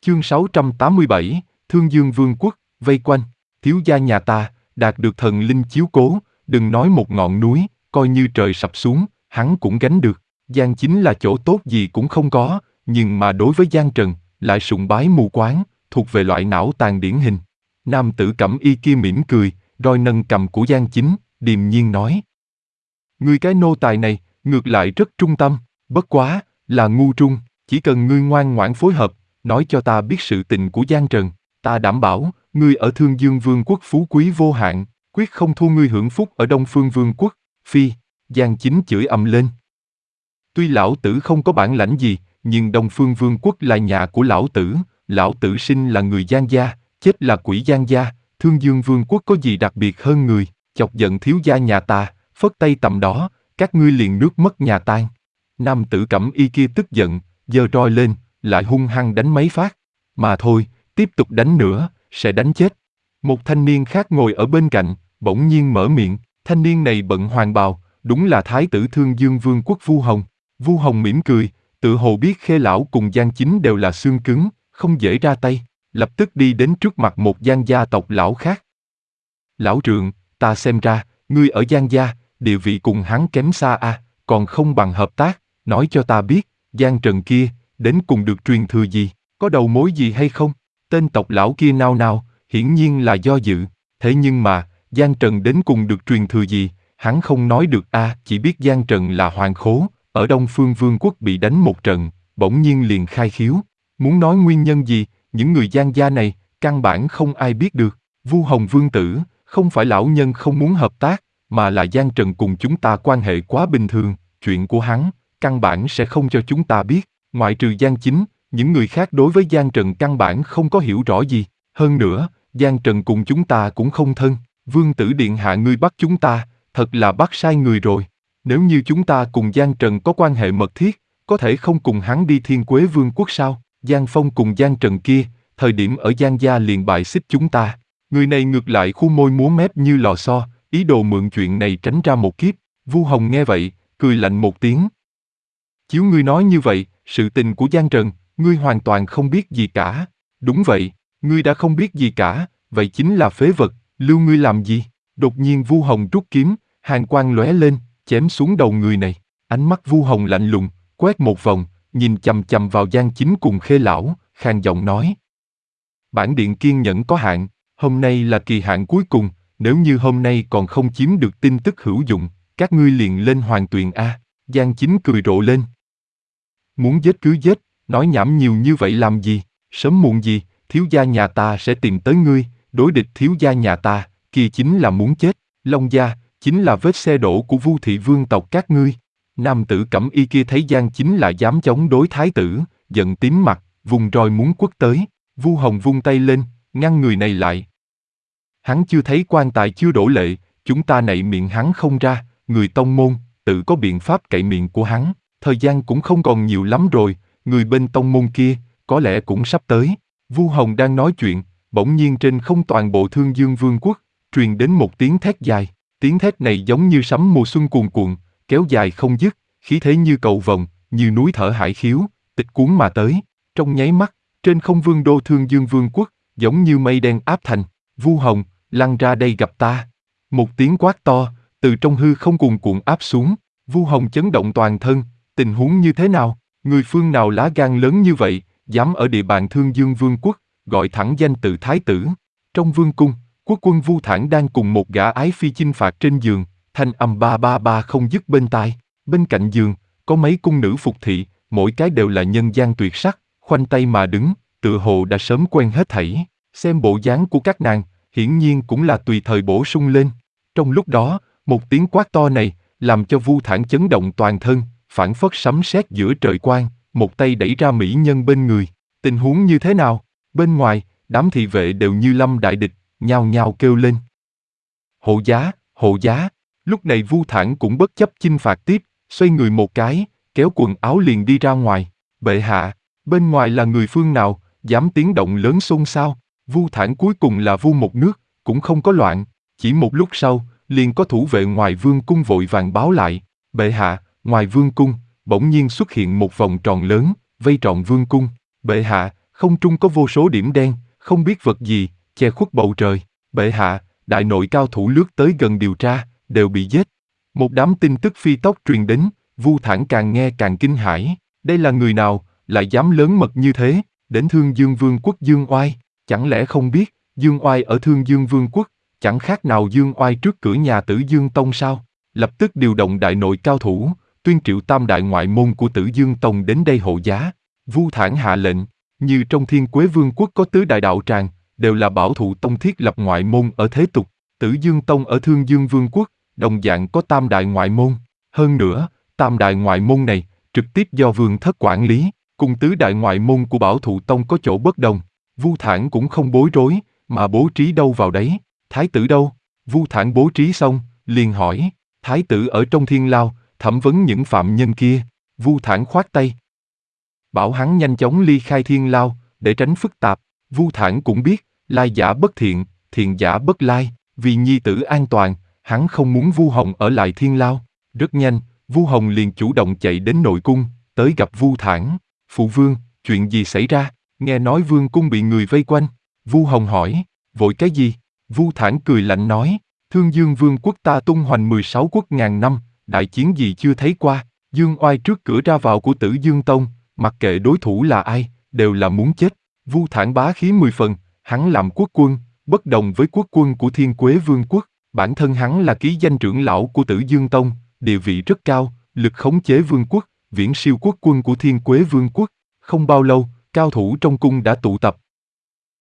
Chương 687, Thương Dương Vương quốc, vây quanh. Thiếu gia nhà ta, đạt được thần linh chiếu cố, đừng nói một ngọn núi, coi như trời sập xuống, hắn cũng gánh được. Giang Chính là chỗ tốt gì cũng không có, nhưng mà đối với Giang Trần, lại sùng bái mù quáng, thuộc về loại não tàn điển hình. Nam tử cẩm y kia mỉm cười, rồi nâng cầm của Giang Chính, điềm nhiên nói. Ngươi cái nô tài này, ngược lại rất trung tâm, bất quá, là ngu trung, chỉ cần ngươi ngoan ngoãn phối hợp, nói cho ta biết sự tình của Giang Trần, ta đảm bảo, ngươi ở Thương Dương Vương quốc phú quý vô hạn, quyết không thua ngươi hưởng phúc ở Đông Phương Vương quốc. Phi, Giang Chính chửi ầm lên. Tuy lão tử không có bản lãnh gì, nhưng Đông Phương Vương quốc là nhà của lão tử sinh là người Giang gia, chết là quỷ Giang gia, Thương Dương Vương quốc có gì đặc biệt hơn người, chọc giận thiếu gia nhà ta, phất tay tầm đó, các ngươi liền nước mất nhà tan. Nam tử cẩm y kia tức giận, giơ roi lên, lại hung hăng đánh mấy phát. Mà thôi, tiếp tục đánh nữa, sẽ đánh chết. Một thanh niên khác ngồi ở bên cạnh, bỗng nhiên mở miệng, thanh niên này bận hoàng bào, đúng là thái tử Thương Dương Vương quốc Vu Hồng. Vu Hồng mỉm cười, tự hồ biết Khê lão cùng Giang Chính đều là xương cứng, không dễ ra tay, lập tức đi đến trước mặt một Giang gia tộc lão khác. Lão trượng, ta xem ra, ngươi ở Giang gia, địa vị cùng hắn kém xa a, còn không bằng hợp tác, nói cho ta biết, Giang Trần kia, đến cùng được truyền thừa gì, có đầu mối gì hay không? Tên tộc lão kia nao nao, hiển nhiên là do dự, thế nhưng mà, Giang Trần đến cùng được truyền thừa gì, hắn không nói được a, chỉ biết Giang Trần là hoàng khố, ở Đông Phương Vương quốc bị đánh một trận, bỗng nhiên liền khai khiếu, muốn nói nguyên nhân gì, những người Giang gia này, căn bản không ai biết được. Vu Hồng Vương tử, không phải lão nhân không muốn hợp tác, mà là Giang Trần cùng chúng ta quan hệ quá bình thường, chuyện của hắn, căn bản sẽ không cho chúng ta biết, ngoại trừ Giang Chính, những người khác đối với Giang Trần căn bản không có hiểu rõ gì. Hơn nữa, Giang Trần cùng chúng ta cũng không thân, Vương tử điện hạ ngươi bắt chúng ta, thật là bắt sai người rồi. Nếu như chúng ta cùng Giang Trần có quan hệ mật thiết, có thể không cùng hắn đi Thiên Quế Vương quốc sao? Giang Phong cùng Giang Trần kia, thời điểm ở Giang gia liền bại xích chúng ta. Người này ngược lại khu môi múa mép như lò xo, ý đồ mượn chuyện này tránh ra một kiếp. Vu Hồng nghe vậy, cười lạnh một tiếng. Chiếu ngươi nói như vậy, sự tình của Giang Trần, ngươi hoàn toàn không biết gì cả. Đúng vậy, ngươi đã không biết gì cả, vậy chính là phế vật, lưu ngươi làm gì? Đột nhiên Vu Hồng rút kiếm, hàn quang lóe lên, chém xuống đầu người này. Ánh mắt Vu Hồng lạnh lùng, quét một vòng, nhìn chằm chằm vào Giang Chính cùng Khê lão, khàn giọng nói: Bản điện kiên nhẫn có hạn, hôm nay là kỳ hạn cuối cùng, nếu như hôm nay còn không chiếm được tin tức hữu dụng, các ngươi liền lên Hoàng Tuyền a. Giang Chính cười rộ lên. Muốn giết cứ giết, nói nhảm nhiều như vậy làm gì? Sớm muộn gì, thiếu gia nhà ta sẽ tìm tới ngươi, đối địch thiếu gia nhà ta, kia chính là muốn chết. Long gia chính là vết xe đổ của Vu thị vương tộc các ngươi. Nam tử cẩm y kia thấy Giang Chính là dám chống đối thái tử, giận tím mặt, vùng roi muốn quất tới. Vu Hồng vung tay lên, ngăn người này lại. Hắn chưa thấy quan tài chưa đổ lệ, chúng ta nậy miệng hắn không ra, người tông môn, tự có biện pháp cậy miệng của hắn. Thời gian cũng không còn nhiều lắm rồi, người bên tông môn kia, có lẽ cũng sắp tới. Vu Hồng đang nói chuyện, bỗng nhiên trên không toàn bộ Thương Dương Vương quốc, truyền đến một tiếng thét dài. Tiếng thét này giống như sấm mùa xuân cuồn cuộn, kéo dài không dứt, khí thế như cầu vồng, như núi thở hải khiếu, tịch cuốn mà tới. Trong nháy mắt, trên không vương đô Thương Dương Vương quốc, giống như mây đen áp thành. Vu Hồng, lăn ra đây gặp ta. Một tiếng quát to, từ trong hư không cuồn cuộn áp xuống. Vu Hồng chấn động toàn thân, tình huống như thế nào? Người phương nào lá gan lớn như vậy, dám ở địa bàn Thương Dương Vương quốc, gọi thẳng danh tự thái tử. Trong vương cung, quốc quân Vu Thản đang cùng một gã ái phi chinh phạt trên giường, thanh âm ba ba ba không dứt bên tai. Bên cạnh giường, có mấy cung nữ phục thị, mỗi cái đều là nhân gian tuyệt sắc, khoanh tay mà đứng, tựa hồ đã sớm quen hết thảy. Xem bộ dáng của các nàng, hiển nhiên cũng là tùy thời bổ sung lên. Trong lúc đó, một tiếng quát to này, làm cho Vu Thản chấn động toàn thân, phảng phất sấm sét giữa trời quang, một tay đẩy ra mỹ nhân bên người. Tình huống như thế nào? Bên ngoài, đám thị vệ đều như lâm đại địch, nhao nhao kêu lên. Hộ giá, hộ giá. Lúc này Vu Thản cũng bất chấp chinh phạt tiếp, xoay người một cái, kéo quần áo liền đi ra ngoài. Bệ hạ, bên ngoài là người phương nào, dám tiếng động lớn xôn xao. Vu Thản cuối cùng là Vu một nước, cũng không có loạn. Chỉ một lúc sau, liền có thủ vệ ngoài vương cung vội vàng báo lại. Bệ hạ, ngoài vương cung, bỗng nhiên xuất hiện một vòng tròn lớn, vây trọn vương cung. Bệ hạ, Không trung có vô số điểm đen, không biết vật gì, che khuất bầu trời. Bệ hạ, đại nội cao thủ lướt tới gần điều tra, đều bị giết. Một đám tin tức phi tốc truyền đến, Vu Thản càng nghe càng kinh hãi. Đây là người nào, lại dám lớn mật như thế, đến Thương Dương Vương quốc Dương Oai? Chẳng lẽ không biết, Dương Oai ở Thương Dương Vương quốc, chẳng khác nào Dương Oai trước cửa nhà Tử Dương Tông sao? Lập tức điều động đại nội cao thủ, tuyên triệu tam đại ngoại môn của Tử Dương Tông đến đây hộ giá. Vu Thản hạ lệnh, như trong Thiên Quế Vương quốc có tứ đại đạo tràng, đều là bảo thụ tông thiết lập ngoại môn ở thế tục. Tử Dương Tông ở Thương Dương Vương quốc, đồng dạng có tam đại ngoại môn. Hơn nữa, tam đại ngoại môn này, trực tiếp do vương thất quản lý, cùng tứ đại ngoại môn của Bảo Thụ Tông có chỗ bất đồng. Vu Thản cũng không bối rối, mà bố trí đâu vào đấy. Thái tử đâu? Vu Thản bố trí xong, liền hỏi. Thái tử ở trong thiên lao, thẩm vấn những phạm nhân kia. Vu Thản khoát tay, bảo hắn nhanh chóng ly khai thiên lao, để tránh phức tạp. Vu Thản cũng biết, lai giả bất thiện, thiện giả bất lai. Vì nhi tử an toàn, hắn không muốn Vu Hồng ở lại thiên lao. Rất nhanh, Vu Hồng liền chủ động chạy đến nội cung, tới gặp Vu Thản. Phụ vương, chuyện gì xảy ra? Nghe nói vương cung bị người vây quanh. Vu Hồng hỏi, vội cái gì? Vu Thản cười lạnh nói, Thương Dương Vương quốc ta tung hoành 16 quốc ngàn năm, đại chiến gì chưa thấy qua. Dương Oai trước cửa ra vào của Tử Dương Tông, mặc kệ đối thủ là ai, đều là muốn chết. Vu Thản bá khí 10 phần, hắn làm quốc quân, bất đồng với quốc quân của Thiên Quế Vương quốc. Bản thân hắn là ký danh trưởng lão của Tử Dương Tông, địa vị rất cao, lực khống chế vương quốc, viễn siêu quốc quân của Thiên Quế Vương quốc. Không bao lâu, cao thủ trong cung đã tụ tập,